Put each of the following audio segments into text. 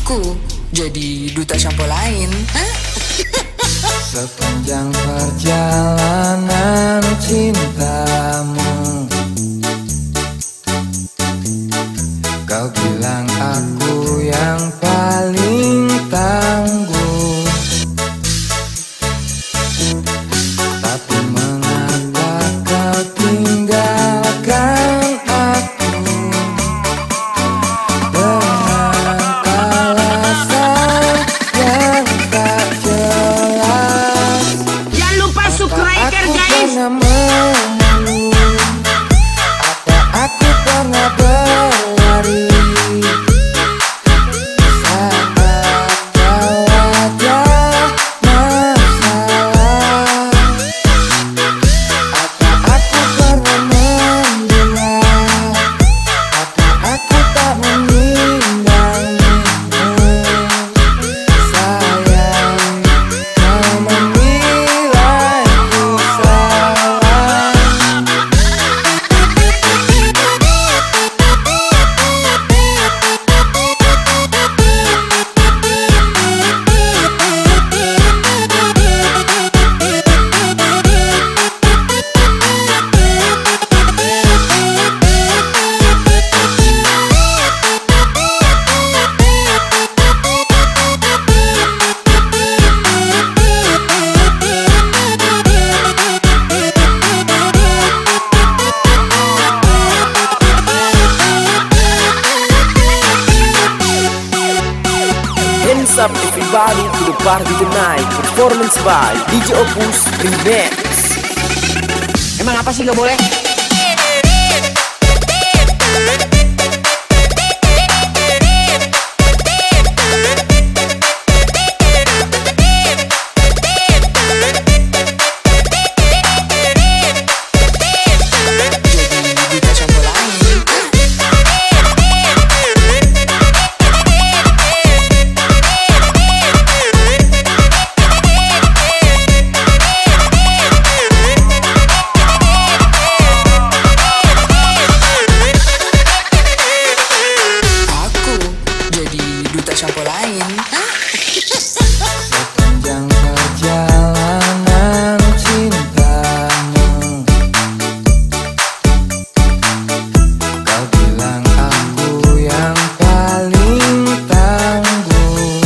Aku jadi duta shampoo lain. Sepanjang perjalanan cintamu, kau bilang aku yang paling tangguh. Tapi mengapa kau tinggalkan aku dengan alasan yang tak jelas? Jangan lupa subscribe guys. Apa aku pernah berlari saat kau ada masalah? Apa aku pernah membela? Apa aku tak meninggalmu? Sayang, kau menilaiku salah. Hands up everybody to the party tonight. Performance by DJ Opus Remix. Emang apa sih gak boleh? Duta shampoo lain. Aku jadi duta shampoo lain. Sepanjang perjalanan cintamu, kau bilang aku yang paling tangguh.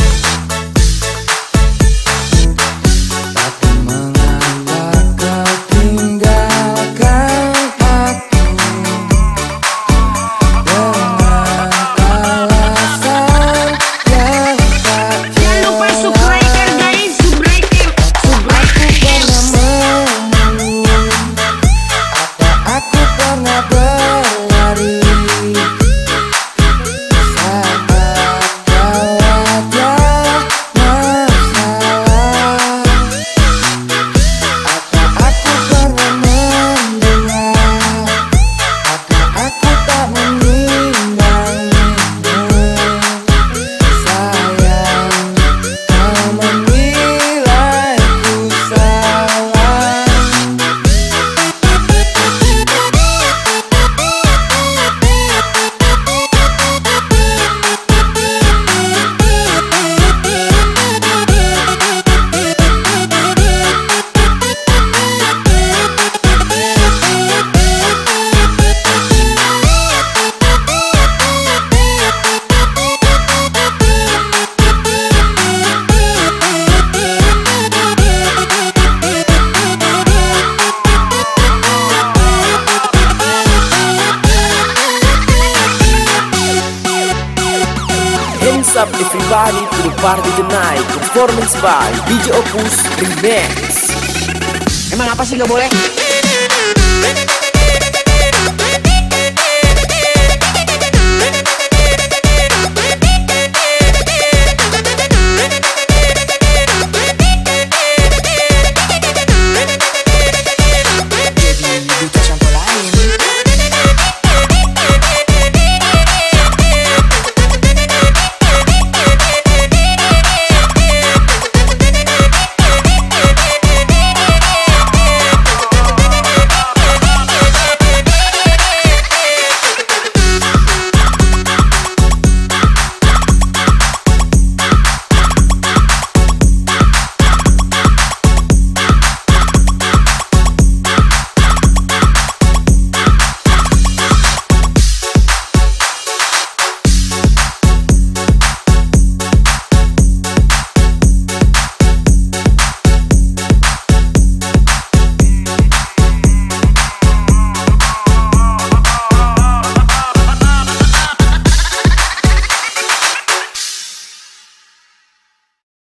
Tapi mengapa kau tinggalkan aku dengan alasan yang tak Jangan lupa jelas? subscribe guys. Subscribe. Apa aku pernah berlari saat kau ada masalah? Apa aku pernah membela? Apa aku tak meninggalmu? Sayang, kau menilaiku salah. Hands up everybody to the party tonight. Performance by DJ Opus Remix. Emang apa sih gak boleh?